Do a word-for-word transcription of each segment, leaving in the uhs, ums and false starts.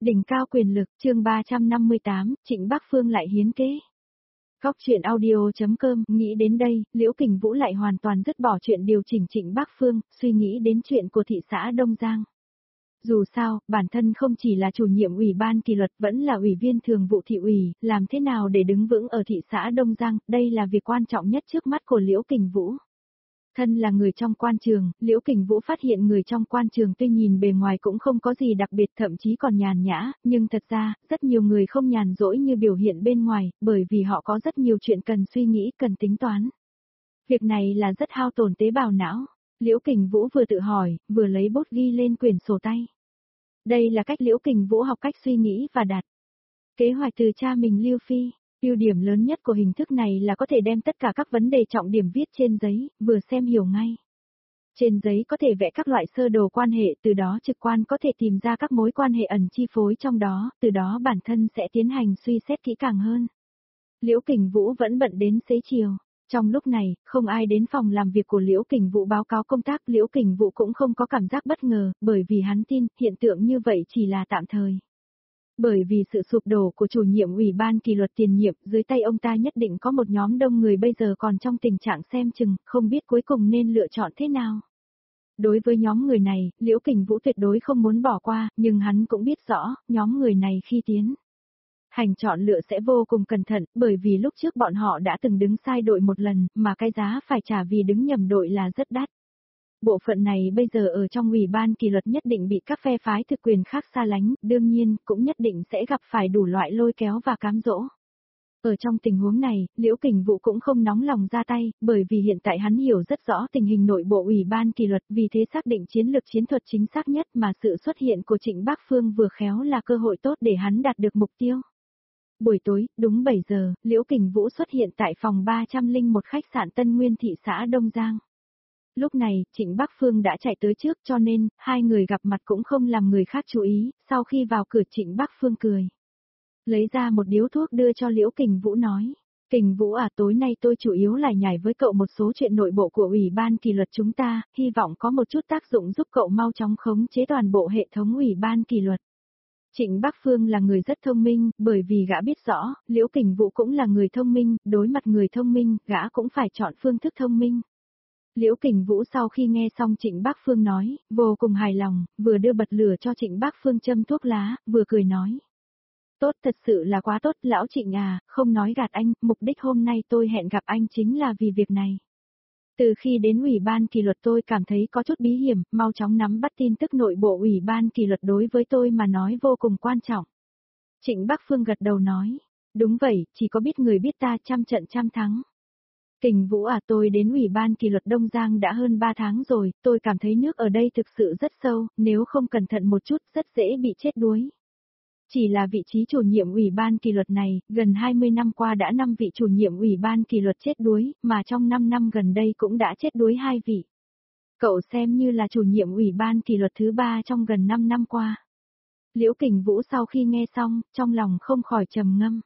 Đỉnh cao quyền lực, chương ba trăm năm mươi tám, Trịnh Bác Phương lại hiến kế. Góc truyện audio.com, nghĩ đến đây, Liễu Kình Vũ lại hoàn toàn dứt bỏ chuyện điều chỉnh Trịnh Bác Phương, suy nghĩ đến chuyện của thị xã Đông Giang. Dù sao, bản thân không chỉ là chủ nhiệm ủy ban kỷ luật vẫn là ủy viên thường vụ thị ủy, làm thế nào để đứng vững ở thị xã Đông Giang, đây là việc quan trọng nhất trước mắt của Liễu Kình Vũ. Thân là người trong quan trường, Liễu Kình Vũ phát hiện người trong quan trường tuy nhìn bề ngoài cũng không có gì đặc biệt thậm chí còn nhàn nhã, nhưng thật ra, rất nhiều người không nhàn rỗi như biểu hiện bên ngoài, bởi vì họ có rất nhiều chuyện cần suy nghĩ, cần tính toán. Việc này là rất hao tổn tế bào não. Liễu Kình Vũ vừa tự hỏi, vừa lấy bút ghi lên quyển sổ tay. Đây là cách Liễu Kình Vũ học cách suy nghĩ và đặt kế hoạch từ cha mình Lưu Phi. Ưu điểm lớn nhất của hình thức này là có thể đem tất cả các vấn đề trọng điểm viết trên giấy, vừa xem hiểu ngay. Trên giấy có thể vẽ các loại sơ đồ quan hệ, từ đó trực quan có thể tìm ra các mối quan hệ ẩn chi phối trong đó, từ đó bản thân sẽ tiến hành suy xét kỹ càng hơn. Liễu Kình Vũ vẫn bận đến xế chiều. Trong lúc này, không ai đến phòng làm việc của Liễu Kình Vũ báo cáo công tác, Liễu Kình Vũ cũng không có cảm giác bất ngờ, bởi vì hắn tin, hiện tượng như vậy chỉ là tạm thời. Bởi vì sự sụp đổ của chủ nhiệm ủy ban kỷ luật tiền nhiệm, dưới tay ông ta nhất định có một nhóm đông người bây giờ còn trong tình trạng xem chừng, không biết cuối cùng nên lựa chọn thế nào. Đối với nhóm người này, Liễu Kình Vũ tuyệt đối không muốn bỏ qua, nhưng hắn cũng biết rõ, nhóm người này khi tiến hành chọn lựa sẽ vô cùng cẩn thận, bởi vì lúc trước bọn họ đã từng đứng sai đội một lần, mà cái giá phải trả vì đứng nhầm đội là rất đắt. Bộ phận này bây giờ ở trong ủy ban kỷ luật nhất định bị các phe phái thực quyền khác xa lánh, đương nhiên, cũng nhất định sẽ gặp phải đủ loại lôi kéo và cám dỗ. Ở trong tình huống này, Liễu Kình Vũ cũng không nóng lòng ra tay, bởi vì hiện tại hắn hiểu rất rõ tình hình nội bộ ủy ban kỷ luật, vì thế xác định chiến lược chiến thuật chính xác nhất mà sự xuất hiện của Trịnh Bác Phương vừa khéo là cơ hội tốt để hắn đạt được mục tiêu. Buổi tối, đúng bảy giờ, Liễu Kình Vũ xuất hiện tại phòng ba trăm lẻ một khách sạn Tân Nguyên thị xã Đông Giang. Lúc này, Trịnh Bác Phương đã chạy tới trước cho nên, hai người gặp mặt cũng không làm người khác chú ý, sau khi vào cửa Trịnh Bác Phương cười. Lấy ra một điếu thuốc đưa cho Liễu Kình Vũ nói. Kình Vũ à, tối nay tôi chủ yếu là nhảy với cậu một số chuyện nội bộ của ủy ban kỷ luật chúng ta, hy vọng có một chút tác dụng giúp cậu mau chóng khống chế toàn bộ hệ thống ủy ban kỷ luật. Trịnh Bác Phương là người rất thông minh, bởi vì gã biết rõ, Liễu Kình Vũ cũng là người thông minh, đối mặt người thông minh, gã cũng phải chọn phương thức thông minh. Liễu Kình Vũ sau khi nghe xong Trịnh Bác Phương nói, vô cùng hài lòng, vừa đưa bật lửa cho Trịnh Bác Phương châm thuốc lá, vừa cười nói. Tốt, thật sự là quá tốt, lão Trịnh à, không nói gạt anh, mục đích hôm nay tôi hẹn gặp anh chính là vì việc này. Từ khi đến ủy ban kỷ luật tôi cảm thấy có chút bí hiểm, mau chóng nắm bắt tin tức nội bộ ủy ban kỷ luật đối với tôi mà nói vô cùng quan trọng. Trịnh Bác Phương gật đầu nói, đúng vậy, chỉ có biết người biết ta trăm trận trăm thắng. Kình Vũ à, tôi đến ủy ban kỷ luật Đông Giang đã hơn ba tháng rồi, tôi cảm thấy nước ở đây thực sự rất sâu, nếu không cẩn thận một chút rất dễ bị chết đuối. Chỉ là vị trí chủ nhiệm ủy ban kỷ luật này, gần hai mươi năm qua đã năm vị chủ nhiệm ủy ban kỷ luật chết đuối, mà trong năm năm gần đây cũng đã chết đuối hai vị. Cậu xem như là chủ nhiệm ủy ban kỷ luật thứ ba trong gần năm năm qua. Liễu Kình Vũ sau khi nghe xong, trong lòng không khỏi trầm ngâm.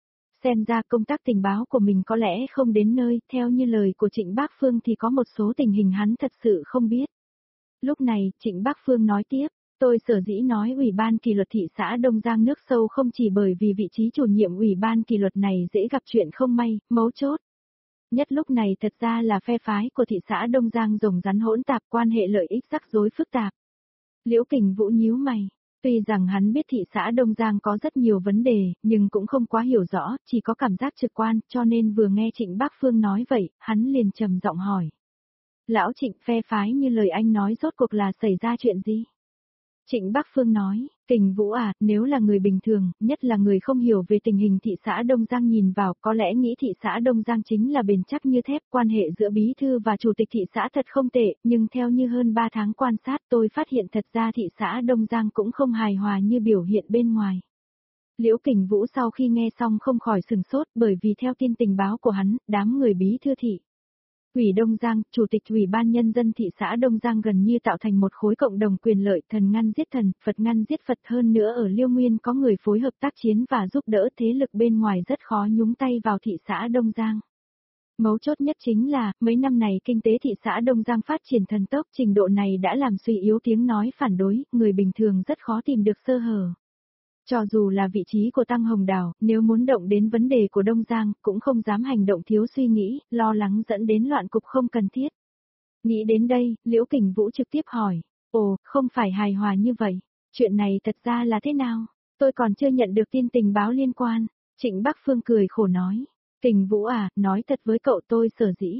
Xem ra công tác tình báo của mình có lẽ không đến nơi, theo như lời của Trịnh Bác Phương thì có một số tình hình hắn thật sự không biết. Lúc này, Trịnh Bác Phương nói tiếp, tôi sở dĩ nói ủy ban kỷ luật thị xã Đông Giang nước sâu không chỉ bởi vì vị trí chủ nhiệm ủy ban kỷ luật này dễ gặp chuyện không may, mấu chốt. Nhất lúc này thật ra là phe phái của thị xã Đông Giang rồng rắn hỗn tạp, quan hệ lợi ích rắc rối phức tạp. Liễu Kình Vũ nhíu mày. Tuy rằng hắn biết thị xã Đông Giang có rất nhiều vấn đề, nhưng cũng không quá hiểu rõ, chỉ có cảm giác trực quan, cho nên vừa nghe Trịnh Bác Phương nói vậy, hắn liền trầm giọng hỏi. Lão Trịnh, phe phái như lời anh nói rốt cuộc là xảy ra chuyện gì? Trịnh Bác Phương nói, Kình Vũ à, nếu là người bình thường, nhất là người không hiểu về tình hình thị xã Đông Giang nhìn vào, có lẽ nghĩ thị xã Đông Giang chính là bền chắc như thép, quan hệ giữa bí thư và chủ tịch thị xã thật không tệ, nhưng theo như hơn ba tháng quan sát tôi phát hiện thật ra thị xã Đông Giang cũng không hài hòa như biểu hiện bên ngoài. Liễu Kình Vũ sau khi nghe xong không khỏi sừng sốt, bởi vì theo tin tình báo của hắn, đám người bí thư thị ủy Đông Giang, Chủ tịch Ủy ban Nhân dân thị xã Đông Giang gần như tạo thành một khối cộng đồng quyền lợi, thần ngăn giết thần, Phật ngăn giết Phật, hơn nữa ở Liêu Nguyên có người phối hợp tác chiến và giúp đỡ, thế lực bên ngoài rất khó nhúng tay vào thị xã Đông Giang. Mấu chốt nhất chính là, mấy năm này kinh tế thị xã Đông Giang phát triển thần tốc, trình độ này đã làm suy yếu tiếng nói phản đối, người bình thường rất khó tìm được sơ hở. Cho dù là vị trí của Tăng Hồng Đào, nếu muốn động đến vấn đề của Đông Giang, cũng không dám hành động thiếu suy nghĩ, lo lắng dẫn đến loạn cục không cần thiết. Nghĩ đến đây, Liễu Kình Vũ trực tiếp hỏi, ồ, không phải hài hòa như vậy, chuyện này thật ra là thế nào? Tôi còn chưa nhận được tin tình báo liên quan. Trịnh Bắc Phương cười khổ nói, Kình Vũ à, nói thật với cậu tôi sở dĩ.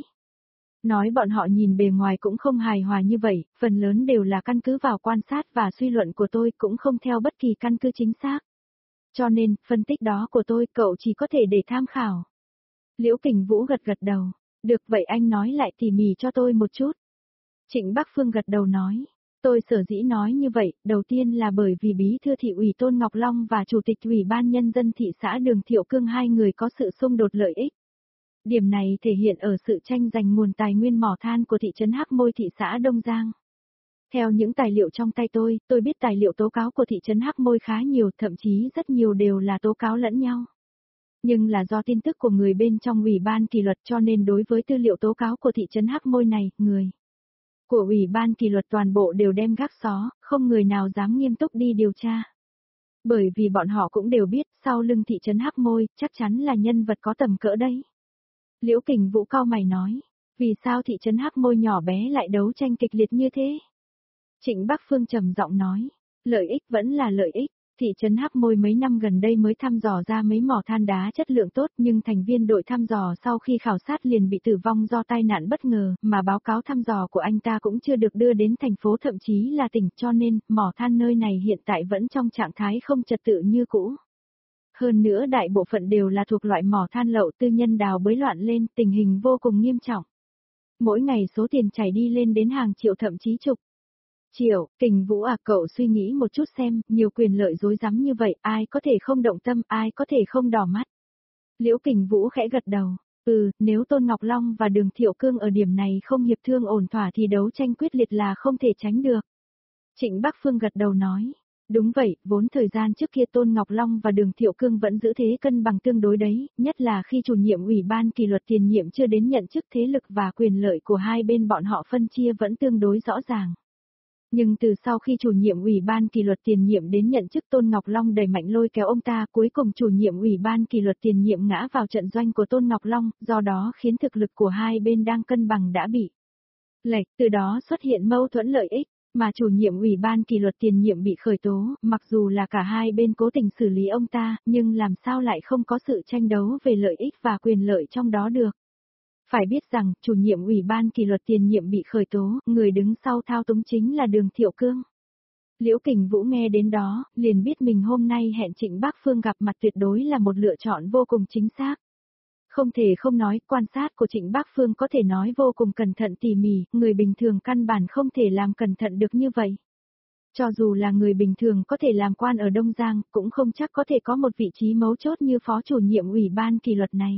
Nói bọn họ nhìn bề ngoài cũng không hài hòa như vậy, phần lớn đều là căn cứ vào quan sát và suy luận của tôi cũng không theo bất kỳ căn cứ chính xác. Cho nên, phân tích đó của tôi cậu chỉ có thể để tham khảo. Liễu Kình Vũ gật gật đầu, được vậy anh nói lại tỉ mỉ cho tôi một chút. Trịnh Bắc Phương gật đầu nói, tôi sở dĩ nói như vậy, đầu tiên là bởi vì bí thư thị ủy Tôn Ngọc Long và chủ tịch ủy ban nhân dân thị xã Đường Thiệu Cương hai người có sự xung đột lợi ích. Điểm này thể hiện ở sự tranh giành nguồn tài nguyên mỏ than của thị trấn Hắc Môi thị xã Đông Giang. Theo những tài liệu trong tay tôi, tôi biết tài liệu tố cáo của thị trấn Hắc Môi khá nhiều, thậm chí rất nhiều đều là tố cáo lẫn nhau. Nhưng là do tin tức của người bên trong ủy ban kỷ luật cho nên đối với tư liệu tố cáo của thị trấn Hắc Môi này, người của ủy ban kỷ luật toàn bộ đều đem gác xó, không người nào dám nghiêm túc đi điều tra. Bởi vì bọn họ cũng đều biết, sau lưng thị trấn Hắc Môi, chắc chắn là nhân vật có tầm cỡ đấy. Liễu Kình Vũ cau mày nói, vì sao thị trấn Hắc Môi nhỏ bé lại đấu tranh kịch liệt như thế? Trịnh Bắc Phương trầm giọng nói, lợi ích vẫn là lợi ích, thị trấn Hắc Môi mấy năm gần đây mới thăm dò ra mấy mỏ than đá chất lượng tốt nhưng thành viên đội thăm dò sau khi khảo sát liền bị tử vong do tai nạn bất ngờ, mà báo cáo thăm dò của anh ta cũng chưa được đưa đến thành phố thậm chí là tỉnh cho nên mỏ than nơi này hiện tại vẫn trong trạng thái không trật tự như cũ. Hơn nữa đại bộ phận đều là thuộc loại mỏ than lậu tư nhân đào bới loạn lên, tình hình vô cùng nghiêm trọng. Mỗi ngày số tiền chảy đi lên đến hàng triệu thậm chí chục triệu. Kình Vũ à, cậu suy nghĩ một chút xem, nhiều quyền lợi dối rắm như vậy, ai có thể không động tâm, ai có thể không đỏ mắt. Liễu Kình Vũ khẽ gật đầu, ừ, nếu Tôn Ngọc Long và Đường Thiệu Cương ở điểm này không hiệp thương ổn thỏa thì đấu tranh quyết liệt là không thể tránh được. Trịnh Bắc Phương gật đầu nói, đúng vậy, vốn thời gian trước kia Tôn Ngọc Long và Đường Thiệu Cương vẫn giữ thế cân bằng tương đối đấy, nhất là khi chủ nhiệm ủy ban kỷ luật tiền nhiệm chưa đến nhận chức thế lực và quyền lợi của hai bên bọn họ phân chia vẫn tương đối rõ ràng. Nhưng từ sau khi chủ nhiệm ủy ban kỷ luật tiền nhiệm đến nhận chức Tôn Ngọc Long đẩy mạnh lôi kéo ông ta, cuối cùng chủ nhiệm ủy ban kỷ luật tiền nhiệm ngã vào trận doanh của Tôn Ngọc Long, do đó khiến thực lực của hai bên đang cân bằng đã bị lệch, từ đó xuất hiện mâu thuẫn lợi ích, mà chủ nhiệm ủy ban kỷ luật tiền nhiệm bị khởi tố, mặc dù là cả hai bên cố tình xử lý ông ta, nhưng làm sao lại không có sự tranh đấu về lợi ích và quyền lợi trong đó được. Phải biết rằng, chủ nhiệm ủy ban kỷ luật tiền nhiệm bị khởi tố, người đứng sau thao túng chính là Đường Thiệu Cương. Liễu Kình Vũ nghe đến đó, liền biết mình hôm nay hẹn Trịnh Bắc Phương gặp mặt tuyệt đối là một lựa chọn vô cùng chính xác. Không thể không nói, quan sát của Trịnh Bắc Phương có thể nói vô cùng cẩn thận tỉ mỉ, người bình thường căn bản không thể làm cẩn thận được như vậy. Cho dù là người bình thường có thể làm quan ở Đông Giang, cũng không chắc có thể có một vị trí mấu chốt như phó chủ nhiệm ủy ban kỷ luật này.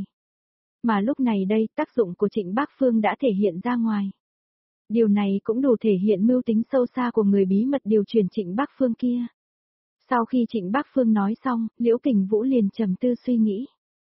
Mà lúc này đây, tác dụng của Trịnh Bắc Phương đã thể hiện ra ngoài. Điều này cũng đủ thể hiện mưu tính sâu xa của người bí mật điều chuyển Trịnh Bắc Phương kia. Sau khi Trịnh Bắc Phương nói xong, Liễu Kình Vũ liền trầm tư suy nghĩ.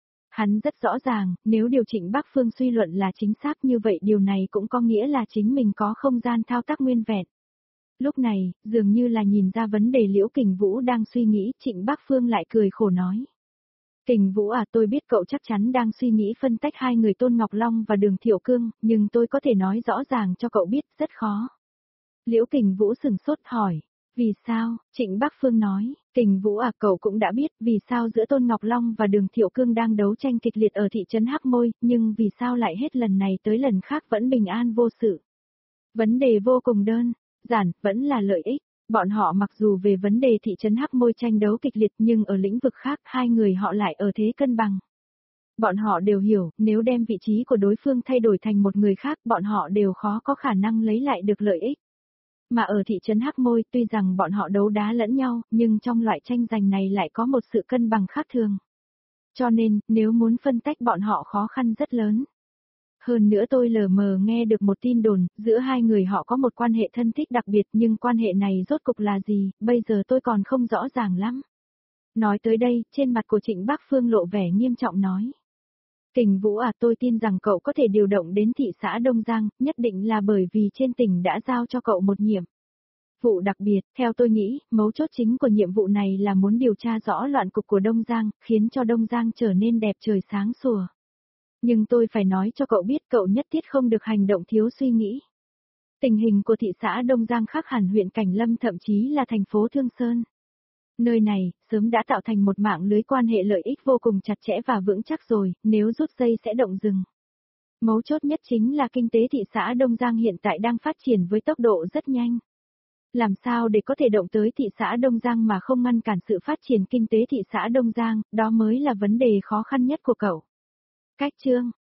Hắn rất rõ ràng, nếu điều Trịnh Bắc Phương suy luận là chính xác như vậy điều này cũng có nghĩa là chính mình có không gian thao tác nguyên vẹn. Lúc này, dường như là nhìn ra vấn đề Liễu Kình Vũ đang suy nghĩ, Trịnh Bắc Phương lại cười khổ nói. Kình Vũ à, tôi biết cậu chắc chắn đang suy nghĩ phân tách hai người Tôn Ngọc Long và Đường Thiệu Cương, nhưng tôi có thể nói rõ ràng cho cậu biết, rất khó. Liễu Kình Vũ sừng sốt hỏi, vì sao? Trịnh Bắc Phương nói, Kình Vũ à, cậu cũng đã biết vì sao giữa Tôn Ngọc Long và Đường Thiệu Cương đang đấu tranh kịch liệt ở thị trấn Hắc Môi, nhưng vì sao lại hết lần này tới lần khác vẫn bình an vô sự. Vấn đề vô cùng đơn giản, vẫn là lợi ích. Bọn họ mặc dù về vấn đề thị trấn Hắc Môi tranh đấu kịch liệt nhưng ở lĩnh vực khác hai người họ lại ở thế cân bằng. Bọn họ đều hiểu, nếu đem vị trí của đối phương thay đổi thành một người khác bọn họ đều khó có khả năng lấy lại được lợi ích. Mà ở thị trấn Hắc Môi tuy rằng bọn họ đấu đá lẫn nhau, nhưng trong loại tranh giành này lại có một sự cân bằng khác thường. Cho nên, nếu muốn phân tách bọn họ khó khăn rất lớn. Hơn nữa tôi lờ mờ nghe được một tin đồn, giữa hai người họ có một quan hệ thân thích đặc biệt nhưng quan hệ này rốt cục là gì, bây giờ tôi còn không rõ ràng lắm. Nói tới đây, trên mặt của Trịnh Bắc Phương lộ vẻ nghiêm trọng nói. Kình Vũ à, tôi tin rằng cậu có thể điều động đến thị xã Đông Giang, nhất định là bởi vì trên tỉnh đã giao cho cậu một nhiệm Vụ đặc biệt, theo tôi nghĩ, mấu chốt chính của nhiệm vụ này là muốn điều tra rõ loạn cục của Đông Giang, khiến cho Đông Giang trở nên đẹp trời sáng sủa. Nhưng tôi phải nói cho cậu biết cậu nhất thiết không được hành động thiếu suy nghĩ. Tình hình của thị xã Đông Giang khác hẳn huyện Cảnh Lâm thậm chí là thành phố Thương Sơn. Nơi này, sớm đã tạo thành một mạng lưới quan hệ lợi ích vô cùng chặt chẽ và vững chắc rồi, nếu rút dây sẽ động rừng. Mấu chốt nhất chính là kinh tế thị xã Đông Giang hiện tại đang phát triển với tốc độ rất nhanh. Làm sao để có thể động tới thị xã Đông Giang mà không ngăn cản sự phát triển kinh tế thị xã Đông Giang, đó mới là vấn đề khó khăn nhất của cậu. Cách chương